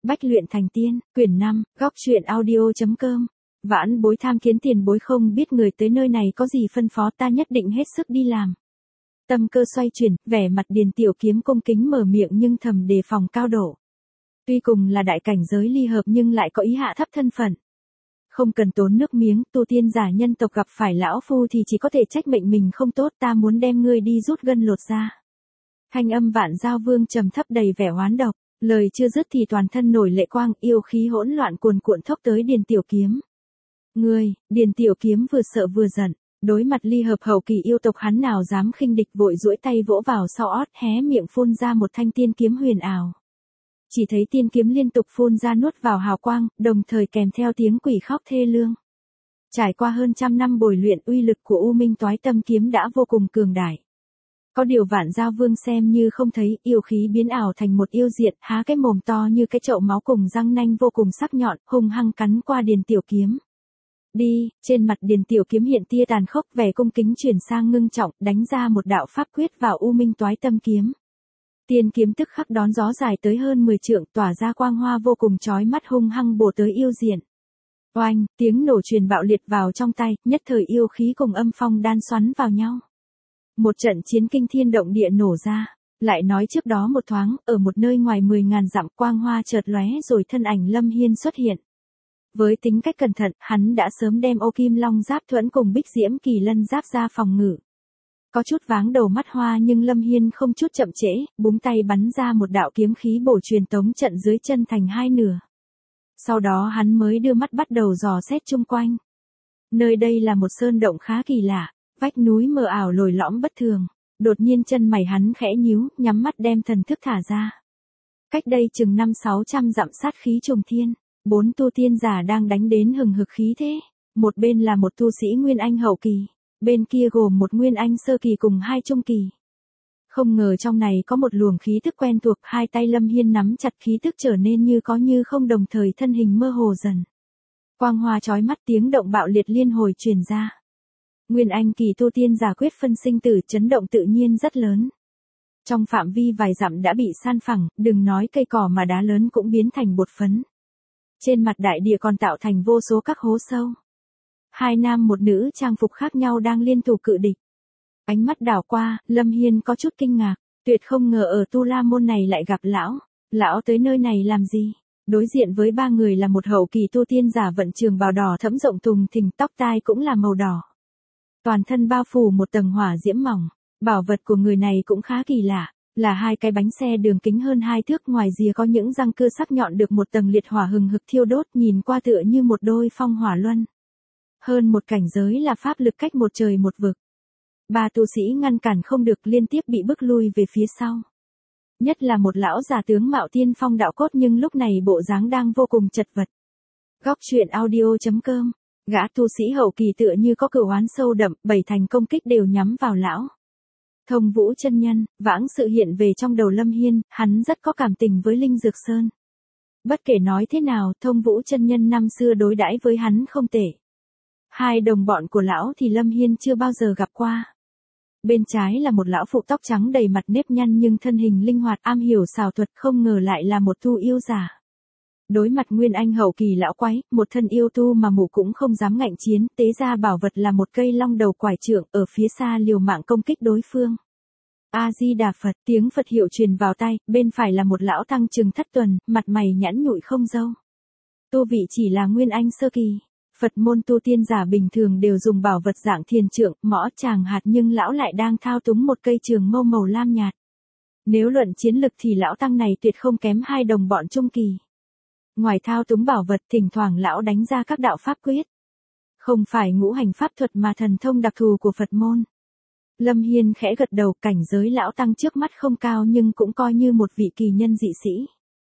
Bách luyện thành tiên, quyển 5, góc truyện audio.com. Vãn bối tham kiến tiền bối, không biết người tới nơi này có gì phân phó, ta nhất định hết sức đi làm. Tâm cơ xoay chuyển, vẻ mặt Điền Tiểu Kiếm cung kính mở miệng nhưng thầm đề phòng cao độ. Tuy cùng là đại cảnh giới ly hợp nhưng lại có ý hạ thấp thân phận. Không cần tốn nước miếng, tu tiên giả nhân tộc gặp phải lão phu thì chỉ có thể trách mệnh mình không tốt, ta muốn đem ngươi đi rút gân lột da. Thanh âm Vạn Giao Vương trầm thấp đầy vẻ oán độc, lời chưa dứt thì toàn thân nổi lệ quang, yêu khí hỗn loạn cuồn cuộn thốc tới Điền Tiểu Kiếm. Ngươi, Điền Tiểu Kiếm vừa sợ vừa giận, đối mặt ly hợp hậu kỳ yêu tộc hắn nào dám khinh địch, vội duỗi tay vỗ vào sau ót, hé miệng phun ra một thanh tiên kiếm huyền ảo. Chỉ thấy tiên kiếm liên tục phun ra nuốt vào hào quang, đồng thời kèm theo tiếng quỷ khóc thê lương. Trải qua hơn trăm năm bồi luyện, uy lực của U Minh Toái Tâm kiếm đã vô cùng cường đại. Có điều Vạn Giao Vương xem như không thấy, yêu khí biến ảo thành một yêu diệt, há cái mồm to như cái chậu máu cùng răng nanh vô cùng sắc nhọn, hung hăng cắn qua Điền Tiểu Kiếm. Đi, trên mặt Điền Tiểu Kiếm hiện tia tàn khốc, vẻ cung kính chuyển sang ngưng trọng, đánh ra một đạo pháp quyết vào U Minh Toái Tâm kiếm. Tiên kiếm tức khắc đón gió dài tới hơn 10 trượng, tỏa ra quang hoa vô cùng chói mắt, hung hăng bổ tới yêu diện. Oanh, tiếng nổ truyền bạo liệt vào trong tay, nhất thời yêu khí cùng âm phong đan xoắn vào nhau. Một trận chiến kinh thiên động địa nổ ra. Lại nói trước đó một thoáng, ở một nơi ngoài 10.000 dặm, quang hoa chợt lóe rồi thân ảnh Lâm Hiên xuất hiện. Với tính cách cẩn thận, hắn đã sớm đem Ô Kim Long Giáp Thuẫn cùng Bích Diễm Kỳ Lân Giáp ra phòng ngự. Có chút váng đầu mắt hoa nhưng Lâm Hiên không chút chậm trễ, búng tay bắn ra một đạo kiếm khí bổ truyền tống trận dưới chân thành hai nửa. Sau đó hắn mới đưa mắt bắt đầu dò xét chung quanh. Nơi đây là một sơn động khá kỳ lạ, vách núi mờ ảo lồi lõm bất thường. Đột nhiên chân mày hắn khẽ nhíu, nhắm mắt đem thần thức thả ra. Cách đây chừng 500-600 dặm sát khí trùng thiên, 4 tu tiên giả đang đánh đến hừng hực khí thế. Một bên là một tu sĩ Nguyên Anh hậu kỳ, bên kia gồm một Nguyên Anh sơ kỳ cùng 2 trung kỳ. Không ngờ trong này có một luồng khí tức quen thuộc, hai tay Lâm Hiên nắm chặt khí tức trở nên như có như không, đồng thời thân hình mơ hồ dần. Quang hoa chói mắt, tiếng động bạo liệt liên hồi truyền ra. Nguyên Anh kỳ tu tiên giả quyết phân sinh tử, chấn động tự nhiên rất lớn. Trong phạm vi vài dặm đã bị san phẳng, đừng nói cây cỏ mà đá lớn cũng biến thành bột phấn. Trên mặt đại địa còn tạo thành vô số các hố sâu. Hai nam một nữ trang phục khác nhau đang liên thủ cự địch. Ánh mắt đảo qua, Lâm Hiên có chút kinh ngạc, tuyệt không ngờ ở Tu La Môn này lại gặp lão. Lão tới nơi này làm gì? Đối diện với ba người là một hậu kỳ tu tiên giả vận trường bào đỏ thẫm rộng thùng thình, tóc tai cũng là màu đỏ. Toàn thân bao phủ một tầng hỏa diễm mỏng. Bảo vật của người này cũng khá kỳ lạ, là hai cái bánh xe đường kính hơn 2 thước, ngoài rìa có những răng cưa sắc nhọn được một tầng liệt hỏa hừng hực thiêu đốt, nhìn qua tựa như một đôi phong hỏa luân. Hơn một cảnh giới là pháp lực cách một trời một vực. Ba tu sĩ ngăn cản không được, liên tiếp bị bức lui về phía sau. Nhất là một lão già tướng mạo tiên phong đạo cốt nhưng lúc này bộ dáng đang vô cùng chật vật. Góc truyện audio.com. Gã tu sĩ hậu kỳ tựa như có cửu oán sâu đậm, 7 thành công kích đều nhắm vào lão. Thông Vũ chân nhân, vãng sự hiện về trong đầu Lâm Hiên, hắn rất có cảm tình với Linh Dược Sơn. Bất kể nói thế nào, Thông Vũ chân nhân năm xưa đối đãi với hắn không tệ. Hai đồng bọn của lão thì Lâm Hiên chưa bao giờ gặp qua. Bên trái là một lão phụ tóc trắng đầy mặt nếp nhăn nhưng thân hình linh hoạt, am hiểu xảo thuật, không ngờ lại là một tu yêu giả. Đối mặt Nguyên Anh hậu kỳ lão quái, một thân yêu tu mà mụ cũng không dám ngạnh chiến, tế ra bảo vật là một cây long đầu quải trượng, ở phía xa liều mạng công kích đối phương. A Di Đà Phật, tiếng Phật hiệu truyền vào tai, bên phải là một lão tăng chừng thất tuần, mặt mày nhẵn nhụi không râu. Tu vị chỉ là Nguyên Anh sơ kỳ. Phật môn tu tiên giả bình thường đều dùng bảo vật dạng thiền trượng, mõ tràng hạt, nhưng lão lại đang thao túng một cây trường mâu màu lam nhạt. Nếu luận chiến lực thì lão tăng này tuyệt không kém hai đồng bọn trung kỳ. Ngoài thao túng bảo vật, thỉnh thoảng lão đánh ra các đạo pháp quyết. Không phải ngũ hành pháp thuật mà thần thông đặc thù của Phật môn. Lâm Hiên khẽ gật đầu, cảnh giới lão tăng trước mắt không cao nhưng cũng coi như một vị kỳ nhân dị sĩ.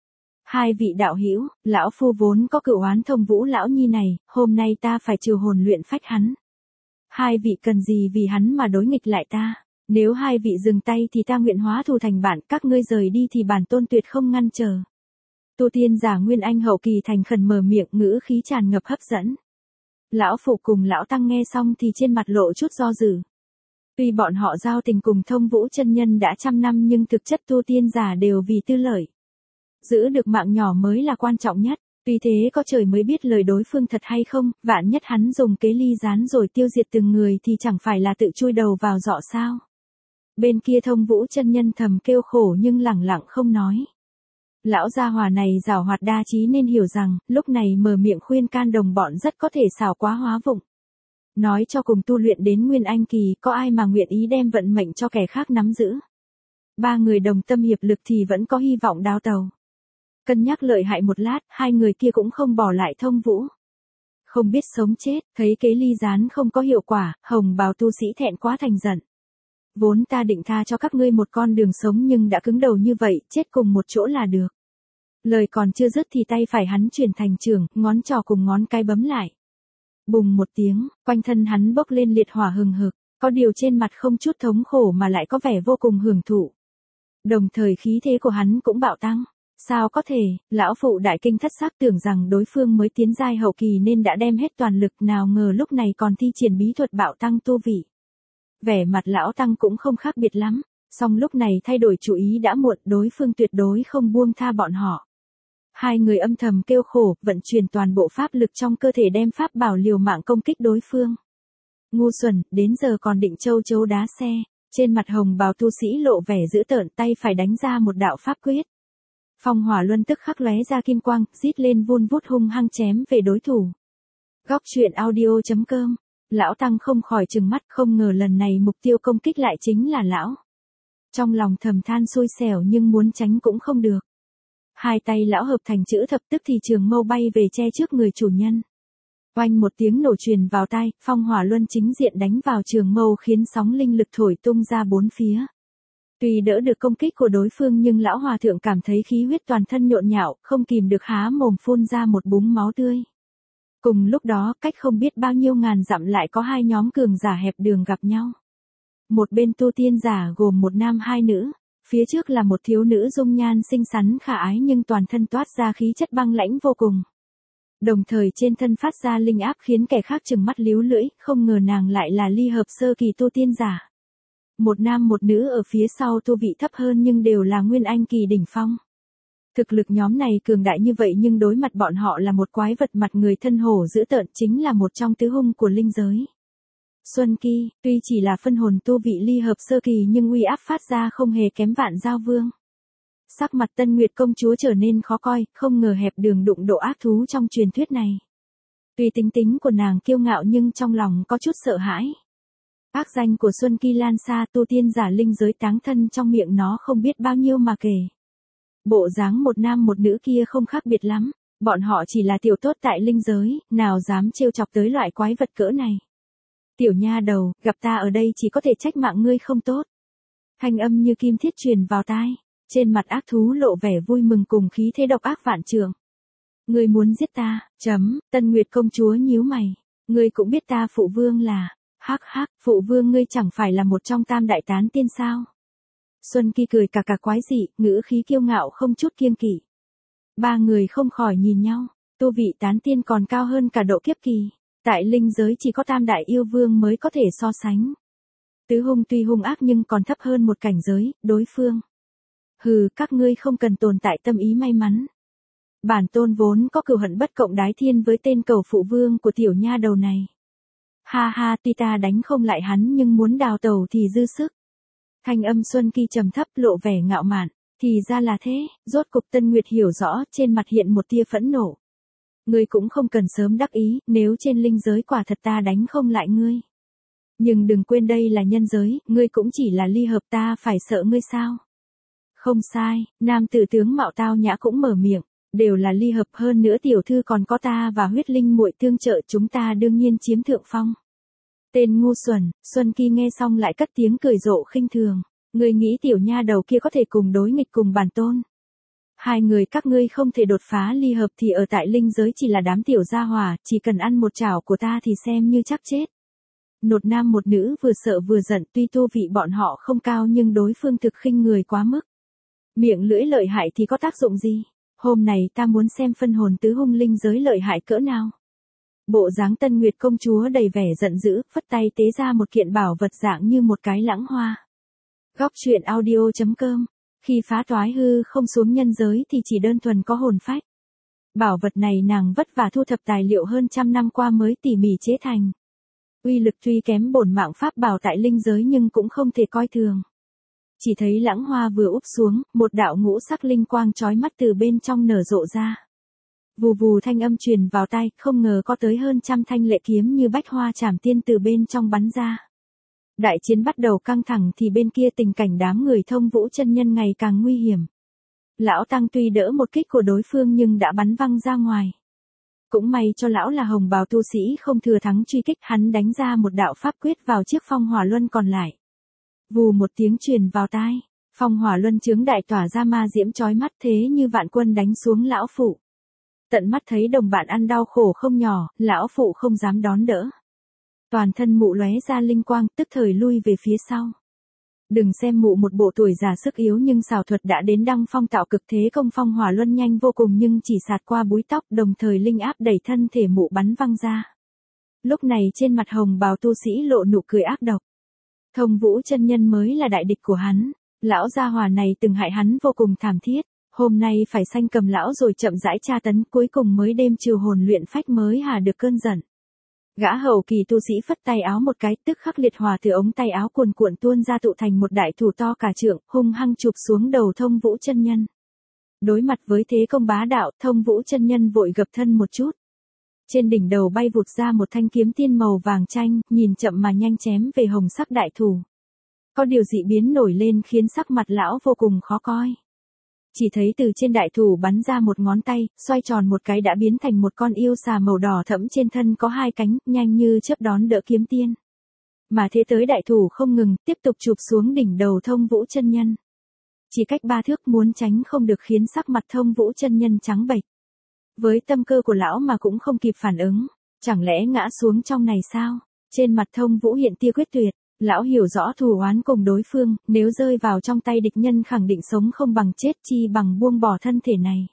Hai vị đạo hữu, lão phu vốn có cửu oán Thông Vũ lão nhi này, hôm nay ta phải trừ hồn luyện phách hắn. Hai vị cần gì vì hắn mà đối nghịch lại ta? Nếu hai vị dừng tay thì ta nguyện hóa thù thành bạn, các ngươi rời đi thì bản tôn tuyệt không ngăn trở. Tu tiên giả Nguyên Anh hậu kỳ thành khẩn mở miệng, ngữ khí tràn ngập hấp dẫn. Lão phụ cùng lão tăng nghe xong thì trên mặt lộ chút do dự. Tuy bọn họ giao tình cùng Thông Vũ chân nhân đã trăm năm nhưng thực chất tu tiên giả đều vì tư lợi. Giữ được mạng nhỏ mới là quan trọng nhất. Tuy thế có trời mới biết lời đối phương thật hay không, vạn nhất hắn dùng kế ly gián rồi tiêu diệt từng người thì chẳng phải là tự chui đầu vào giọ sao. Bên kia Thông Vũ chân nhân thầm kêu khổ nhưng lẳng lặng không nói. Lão gia hòa này giàu hoạt đa trí nên hiểu rằng, lúc này mở miệng khuyên can đồng bọn rất có thể xảo quá hóa vụng. Nói cho cùng tu luyện đến Nguyên Anh kỳ, có ai mà nguyện ý đem vận mệnh cho kẻ khác nắm giữ. Ba người đồng tâm hiệp lực thì vẫn có hy vọng đào tàu. Cân nhắc lợi hại một lát, hai người kia cũng không bỏ lại Thông Vũ. Không biết sống chết, thấy kế ly gián không có hiệu quả, hồng bào tu sĩ thẹn quá thành giận. Vốn ta định tha cho các ngươi một con đường sống nhưng đã cứng đầu như vậy, chết cùng một chỗ là được. Lời còn chưa dứt thì tay phải hắn chuyển thành trường, ngón trỏ cùng ngón cái bấm lại. Bùng một tiếng, quanh thân hắn bốc lên liệt hỏa hừng hực, có điều trên mặt không chút thống khổ mà lại có vẻ vô cùng hưởng thụ. Đồng thời khí thế của hắn cũng bạo tăng. Sao có thể, lão phụ đại kinh thất sắc tưởng rằng đối phương mới tiến giai hậu kỳ nên đã đem hết toàn lực, nào ngờ lúc này còn thi triển bí thuật bạo tăng tu vị. Vẻ mặt lão tăng cũng không khác biệt lắm, song lúc này thay đổi chủ ý đã muộn, đối phương tuyệt đối không buông tha bọn họ. Hai người âm thầm kêu khổ, vận chuyển toàn bộ pháp lực trong cơ thể đem pháp bảo liều mạng công kích đối phương. Ngu xuẩn, đến giờ còn định châu chấu đá xe, trên mặt hồng bào tu sĩ lộ vẻ dữ tợn, tay phải đánh ra một đạo pháp quyết. Phong hỏa luân tức khắc lóe ra kim quang, rít lên vun vút hung hăng chém về đối thủ. Góc truyện audio.com. Lão tăng không khỏi trừng mắt, không ngờ lần này mục tiêu công kích lại chính là lão. Trong lòng thầm than xui xẻo nhưng muốn tránh cũng không được. Hai tay lão hợp thành chữ thập, tức thì trường mâu bay về che trước người chủ nhân. Oanh một tiếng nổ truyền vào tai, phong hỏa luân chính diện đánh vào trường mâu khiến sóng linh lực thổi tung ra bốn phía. Tuy đỡ được công kích của đối phương nhưng lão hòa thượng cảm thấy khí huyết toàn thân nhộn nhạo, không kìm được há mồm phun ra một búng máu tươi. Cùng lúc đó, cách không biết bao nhiêu ngàn dặm lại có hai nhóm cường giả hẹp đường gặp nhau. Một bên tu tiên giả gồm một nam hai nữ, phía trước là một thiếu nữ dung nhan xinh xắn khả ái nhưng toàn thân toát ra khí chất băng lãnh vô cùng. Đồng thời trên thân phát ra linh áp khiến kẻ khác trừng mắt líu lưỡi, không ngờ nàng lại là ly hợp sơ kỳ tu tiên giả. Một nam một nữ ở phía sau tu vị thấp hơn nhưng đều là Nguyên Anh kỳ đỉnh phong. Thực lực nhóm này cường đại như vậy nhưng đối mặt bọn họ là một quái vật mặt người thân hổ dữ tợn, chính là một trong tứ hung của linh giới. Xuân Kỳ, tuy chỉ là phân hồn tu vị ly hợp sơ kỳ nhưng uy áp phát ra không hề kém Vạn Giao Vương. Sắc mặt Tân Nguyệt công chúa trở nên khó coi, không ngờ hẹp đường đụng độ ác thú trong truyền thuyết này. Tuy tính tính của nàng kiêu ngạo nhưng trong lòng có chút sợ hãi. Ác danh của Xuân Kỳ lan xa, tu tiên giả linh giới táng thân trong miệng nó không biết bao nhiêu mà kể. Bộ dáng một nam một nữ kia không khác biệt lắm, bọn họ chỉ là tiểu tốt tại linh giới, nào dám trêu chọc tới loại quái vật cỡ này. Tiểu nha đầu, gặp ta ở đây chỉ có thể trách mạng ngươi không tốt. Thanh âm như kim thiết truyền vào tai, trên mặt ác thú lộ vẻ vui mừng cùng khí thế độc ác vạn trượng. Ngươi muốn giết ta, Tân Nguyệt công chúa nhíu mày, ngươi cũng biết ta phụ vương là, hắc hắc, phụ vương ngươi chẳng phải là một trong tam đại tán tiên sao? Xuân Kỳ cười cà quái dị, ngữ khí kiêu ngạo không chút kiêng kỵ. Ba người không khỏi nhìn nhau, tu vị tán tiên còn cao hơn cả độ kiếp kỳ. Tại linh giới chỉ có tam đại yêu vương mới có thể so sánh. Tứ hung tuy hung ác nhưng còn thấp hơn một cảnh giới, đối phương. Hừ, các ngươi không cần tồn tại tâm ý may mắn. Bản tôn vốn có cừu hận bất cộng đái thiên với tên cầu phụ vương của tiểu nha đầu này. Ha ha, tuy ta đánh không lại hắn nhưng muốn đào tẩu thì dư sức. Thanh âm Xuân Kỳ trầm thấp lộ vẻ ngạo mạn, thì ra là thế, rốt cục Tân Nguyệt hiểu rõ, trên mặt hiện một tia phẫn nộ. Ngươi cũng không cần sớm đắc ý, nếu trên linh giới quả thật ta đánh không lại ngươi. Nhưng đừng quên đây là nhân giới, ngươi cũng chỉ là ly hợp, ta phải sợ ngươi sao? Không sai, nam tử tướng mạo tao nhã cũng mở miệng, đều là ly hợp, hơn nữa tiểu thư còn có ta và huyết linh muội tương trợ, chúng ta đương nhiên chiếm thượng phong. Tên ngu xuẩn, Xuân Kỳ nghe xong lại cất tiếng cười rộ khinh thường, ngươi nghĩ tiểu nha đầu kia có thể cùng đối nghịch cùng bản tôn? Hai người các ngươi không thể đột phá ly hợp thì ở tại linh giới chỉ là đám tiểu gia hỏa, chỉ cần ăn một chảo của ta thì xem như chắc chết. Một nam một nữ vừa sợ vừa giận, tuy tu vị bọn họ không cao nhưng đối phương thực khinh người quá mức. Miệng lưỡi lợi hại thì có tác dụng gì? Hôm này ta muốn xem phân hồn tứ hung linh giới lợi hại cỡ nào. Bộ dáng Tân Nguyệt công chúa đầy vẻ giận dữ, phất tay tế ra một kiện bảo vật dạng như một cái lãng hoa. Góc truyện audio.com Khi phá toái hư không xuống nhân giới thì chỉ đơn thuần có hồn phách. Bảo vật này nàng vất vả thu thập tài liệu hơn 100 năm qua mới tỉ mỉ chế thành. Uy lực tuy kém bổn mạng pháp bảo tại linh giới nhưng cũng không thể coi thường. Chỉ thấy lãng hoa vừa úp xuống, một đạo ngũ sắc linh quang chói mắt từ bên trong nở rộ ra. Vù vù thanh âm truyền vào tai, không ngờ có tới hơn 100 thanh lệ kiếm như bách hoa trảm tiên từ bên trong bắn ra. Đại chiến bắt đầu căng thẳng thì bên kia tình cảnh đám người Thông Vũ chân nhân ngày càng nguy hiểm. Lão Tăng tuy đỡ một kích của đối phương nhưng đã bắn văng ra ngoài. Cũng may cho lão là hồng bào tu sĩ không thừa thắng truy kích, hắn đánh ra một đạo pháp quyết vào chiếc phong hỏa luân còn lại. Vù một tiếng truyền vào tai, phong hỏa luân chướng đại tỏa ra ma diễm chói mắt thế như vạn quân đánh xuống lão phụ. Tận mắt thấy đồng bạn ăn đau khổ không nhỏ, lão phụ không dám đón đỡ. Toàn thân mụ lóe ra linh quang, tức thời lui về phía sau. Đừng xem mụ một bộ tuổi già sức yếu nhưng xảo thuật đã đến đăng phong tạo cực, thế công phong hỏa luân nhanh vô cùng nhưng chỉ sạt qua búi tóc, đồng thời linh áp đẩy thân thể mụ bắn văng ra. Lúc này trên mặt hồng bào tu sĩ lộ nụ cười ác độc. Thông Vũ chân nhân mới là đại địch của hắn, lão gia hỏa này từng hại hắn vô cùng thảm thiết, hôm nay phải sanh cầm lão rồi chậm rãi tra tấn, cuối cùng mới đêm chiều hồn luyện phách mới hà được cơn giận. Gã hậu kỳ tu sĩ phất tay áo một cái, tức khắc liệt hỏa từ ống tay áo cuồn cuộn tuôn ra tụ thành một đại thủ to cả trượng, hung hăng chụp xuống đầu Thông Vũ chân nhân. Đối mặt với thế công bá đạo, Thông Vũ chân nhân vội gập thân một chút. Trên đỉnh đầu bay vụt ra một thanh kiếm tiên màu vàng chanh, nhìn chậm mà nhanh chém về hồng sắc đại thủ. Có điều dị biến nổi lên khiến sắc mặt lão vô cùng khó coi. Chỉ thấy từ trên đại thủ bắn ra một ngón tay, xoay tròn một cái đã biến thành một con yêu xà màu đỏ thẫm trên thân có hai cánh, nhanh như chớp đón đỡ kiếm tiên. Mà thế tới đại thủ không ngừng, tiếp tục chụp xuống đỉnh đầu Thông Vũ chân nhân. Chỉ cách 3 thước muốn tránh không được khiến sắc mặt Thông Vũ chân nhân trắng bệch. Với tâm cơ của lão mà cũng không kịp phản ứng, chẳng lẽ ngã xuống trong này sao? Trên mặt Thông Vũ hiện tia quyết tuyệt. Lão hiểu rõ thù oán cùng đối phương, nếu rơi vào trong tay địch nhân khẳng định sống không bằng chết, chi bằng buông bỏ thân thể này.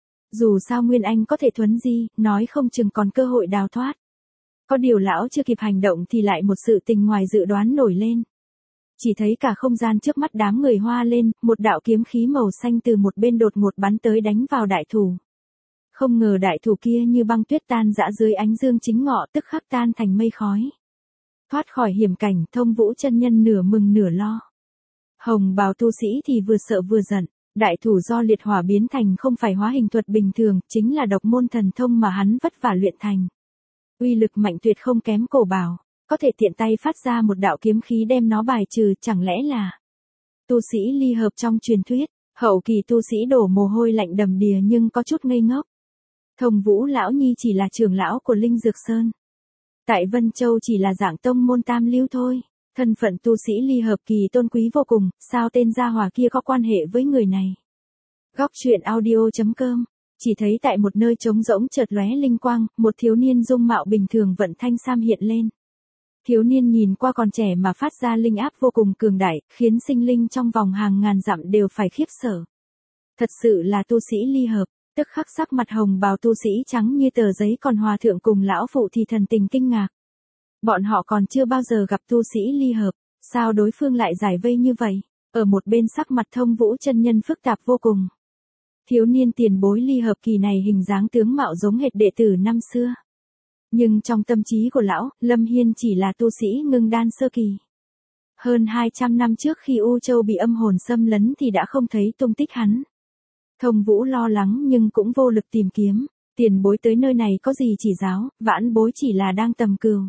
Dù sao Nguyên Anh có thể thuấn di, nói không chừng còn cơ hội đào thoát. Có điều lão chưa kịp hành động thì lại một sự tình ngoài dự đoán nổi lên. Chỉ thấy cả không gian trước mắt đám người hoa lên, một đạo kiếm khí màu xanh từ một bên đột ngột bắn tới đánh vào đại thủ. Không ngờ đại thủ kia như băng tuyết tan rã dưới ánh dương chính ngọ, tức khắc tan thành mây khói. Thoát khỏi hiểm cảnh, Thông Vũ chân nhân nửa mừng nửa lo. Hồng bào tu sĩ thì vừa sợ vừa giận, đại thủ do liệt hỏa biến thành không phải hóa hình thuật bình thường, chính là độc môn thần thông mà hắn vất vả luyện thành. Uy lực mạnh tuyệt không kém cổ bảo, có thể tiện tay phát ra một đạo kiếm khí đem nó bài trừ, chẳng lẽ là tu sĩ ly hợp trong truyền thuyết. Hậu kỳ tu sĩ đổ mồ hôi lạnh đầm đìa nhưng có chút ngây ngốc. Thông Vũ lão nhi chỉ là trưởng lão của Linh Dược Sơn. Tại Vân Châu chỉ là dạng tông môn tam lưu thôi, thân phận tu sĩ ly hợp kỳ tôn quý vô cùng, sao tên gia hỏa kia có quan hệ với người này. Góc truyện audio.com, chỉ thấy tại một nơi trống rỗng chợt lóe linh quang, một thiếu niên dung mạo bình thường vận thanh sam hiện lên. Thiếu niên nhìn qua còn trẻ mà phát ra linh áp vô cùng cường đại, khiến sinh linh trong vòng hàng ngàn dặm đều phải khiếp sợ. Thật sự là tu sĩ ly hợp. Tức khắc sắc mặt hồng bào tu sĩ trắng như tờ giấy, còn hòa thượng cùng lão phụ thì thần tình kinh ngạc. Bọn họ còn chưa bao giờ gặp tu sĩ ly hợp, sao đối phương lại giải vây như vậy? Ở một bên sắc mặt Thông Vũ chân nhân phức tạp vô cùng. Thiếu niên tiền bối ly hợp kỳ này hình dáng tướng mạo giống hệt đệ tử năm xưa. Nhưng trong tâm trí của lão, Lâm Hiên chỉ là tu sĩ ngưng đan sơ kỳ. Hơn 200 năm trước khi U Châu bị âm hồn xâm lấn thì đã không thấy tung tích hắn. Thông Vũ lo lắng nhưng cũng vô lực tìm kiếm, tiền bối tới nơi này có gì chỉ giáo, vãn bối chỉ là đang tầm cừu.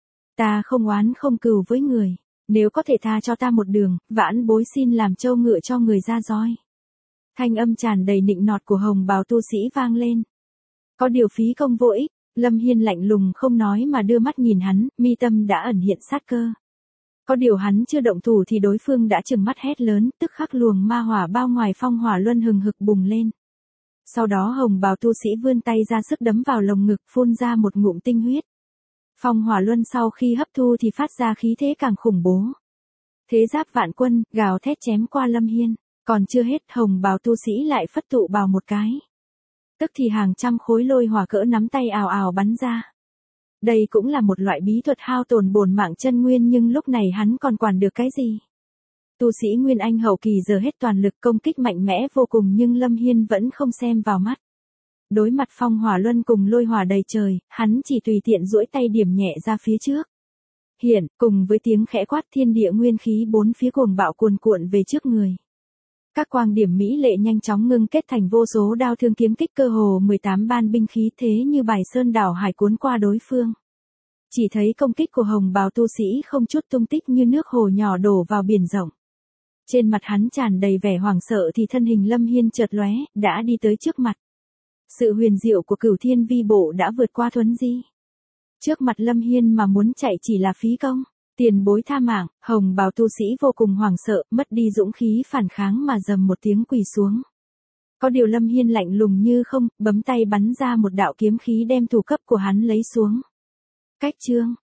Ta không oán không cừu với người, nếu có thể tha cho ta một đường, vãn bối xin làm trâu ngựa cho người ra roi. Thanh âm tràn đầy nịnh nọt của hồng bào tu sĩ vang lên. Có điều phí công vô ích, Lâm Hiên lạnh lùng không nói mà đưa mắt nhìn hắn, mi tâm đã ẩn hiện sát cơ. Có điều hắn chưa động thủ thì đối phương đã trừng mắt hét lớn, tức khắc luồng ma hỏa bao ngoài phong hỏa luân hừng hực bùng lên. Sau đó hồng bào tu sĩ vươn tay ra sức đấm vào lồng ngực, phun ra một ngụm tinh huyết. Phong hỏa luân sau khi hấp thu thì phát ra khí thế càng khủng bố. Thế giáp vạn quân, gào thét chém qua Lâm Hiên, còn chưa hết hồng bào tu sĩ lại phất tụ bào một cái. Tức thì hàng trăm khối lôi hỏa cỡ nắm tay ào ào bắn ra. Đây cũng là một loại bí thuật hao tổn bổn mạng chân nguyên nhưng lúc này hắn còn quản được cái gì. Tu sĩ Nguyên Anh hậu kỳ giờ hết toàn lực công kích mạnh mẽ vô cùng nhưng Lâm Hiên vẫn không xem vào mắt. Đối mặt phong hỏa luân cùng lôi hỏa đầy trời, hắn chỉ tùy tiện duỗi tay điểm nhẹ ra phía trước. Hiện, cùng với tiếng khẽ quát thiên địa nguyên khí bốn phía cuồng bạo cuồn cuộn về trước người. Các quang điểm mỹ lệ nhanh chóng ngưng kết thành vô số đao thương kiếm kích cơ hồ 18 ban binh khí thế như bài sơn đảo hải cuốn qua đối phương. Chỉ thấy công kích của hồng bào tu sĩ không chút tung tích như nước hồ nhỏ đổ vào biển rộng. Trên mặt hắn tràn đầy vẻ hoảng sợ thì thân hình Lâm Hiên chợt lóe, đã đi tới trước mặt. Sự huyền diệu của Cửu Thiên Vi Bộ đã vượt qua thuấn di. Trước mặt Lâm Hiên mà muốn chạy chỉ là phí công. Tiền bối tha mạng, hồng bào tu sĩ vô cùng hoảng sợ, mất đi dũng khí phản kháng mà dầm một tiếng quỳ xuống. Có điều Lâm Hiên lạnh lùng như không, bấm tay bắn ra một đạo kiếm khí đem thủ cấp của hắn lấy xuống. Cách chương